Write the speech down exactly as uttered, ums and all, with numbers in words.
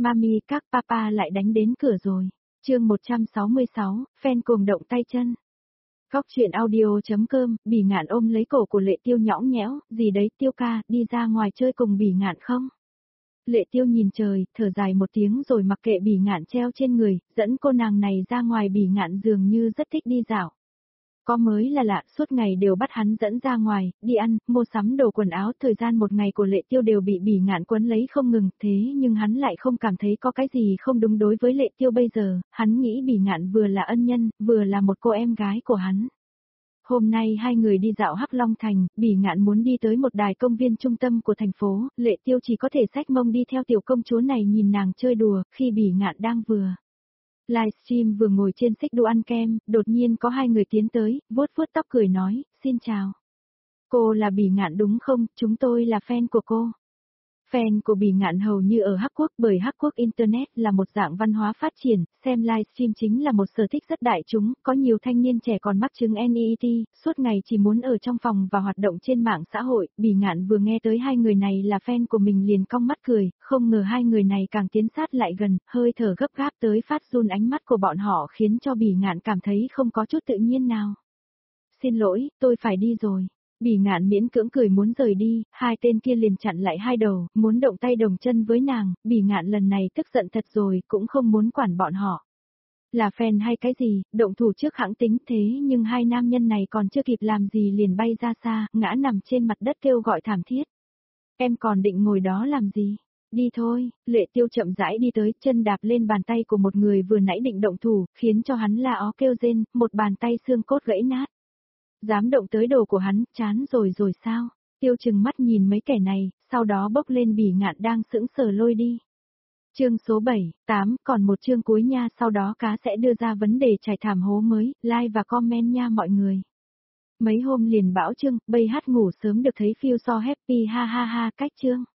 Mami các papa lại đánh đến cửa rồi. Chương một trăm sáu mươi sáu, fan cuồng động tay chân. Góc truyện audio.com, Bỉ Ngạn ôm lấy cổ của Lệ Tiêu nhõng nhẽo, gì đấy Tiêu ca, đi ra ngoài chơi cùng Bỉ Ngạn không? Lệ Tiêu nhìn trời, thở dài một tiếng rồi mặc kệ Bỉ Ngạn treo trên người, dẫn cô nàng này ra ngoài. Bỉ Ngạn dường như rất thích đi dạo. Có mới là lạ, suốt ngày đều bắt hắn dẫn ra ngoài, đi ăn, mua sắm đồ quần áo. Thời gian một ngày của Lệ Tiêu đều bị Bỉ Ngạn quấn lấy không ngừng, thế nhưng hắn lại không cảm thấy có cái gì không đúng đối với Lệ Tiêu bây giờ. Hắn nghĩ Bỉ Ngạn vừa là ân nhân, vừa là một cô em gái của hắn. Hôm nay hai người đi dạo Hắc Long Thành, Bỉ Ngạn muốn đi tới một đài công viên trung tâm của thành phố, Lệ Tiêu chỉ có thể xách mông đi theo tiểu công chúa này nhìn nàng chơi đùa. Khi Bỉ Ngạn đang vừa livestream vừa ngồi trên xích đu ăn kem, đột nhiên có hai người tiến tới, vuốt vuốt tóc cười nói, xin chào. Cô là Bỉ Ngạn đúng không, chúng tôi là fan của cô. Fan của Bỉ Ngạn hầu như ở Hắc Quốc, bởi Hắc Quốc Internet là một dạng văn hóa phát triển, xem livestream chính là một sở thích rất đại chúng, có nhiều thanh niên trẻ còn mắc chứng en i tê, suốt ngày chỉ muốn ở trong phòng và hoạt động trên mạng xã hội. Bỉ Ngạn vừa nghe tới hai người này là fan của mình liền cong mắt cười, không ngờ hai người này càng tiến sát lại gần, hơi thở gấp gáp tới phát run, ánh mắt của bọn họ khiến cho Bỉ Ngạn cảm thấy không có chút tự nhiên nào. Xin lỗi, tôi phải đi rồi. Bỉ Ngạn miễn cưỡng cười muốn rời đi, hai tên kia liền chặn lại hai đầu, muốn động tay đồng chân với nàng. Bỉ Ngạn lần này tức giận thật rồi, cũng không muốn quản bọn họ. Là fan hay cái gì, động thủ trước hãng tính, thế nhưng hai nam nhân này còn chưa kịp làm gì liền bay ra xa, ngã nằm trên mặt đất kêu gọi thảm thiết. Em còn định ngồi đó làm gì? Đi thôi. Lệ Tiêu chậm rãi đi tới, chân đạp lên bàn tay của một người vừa nãy định động thủ, khiến cho hắn la ó kêu rên, một bàn tay xương cốt gãy nát. Dám động tới đồ của hắn, chán rồi rồi sao? Tiêu chừng mắt nhìn mấy kẻ này, sau đó bốc lên Bỉ Ngạn đang sững sờ lôi đi. Chương số bảy, tám, còn một chương cuối nha, sau đó cá sẽ đưa ra vấn đề trải thảm hố mới, like và comment nha mọi người. Mấy hôm liền bão chương, bây hát ngủ sớm được thấy phiêu so happy ha ha ha, cách chương.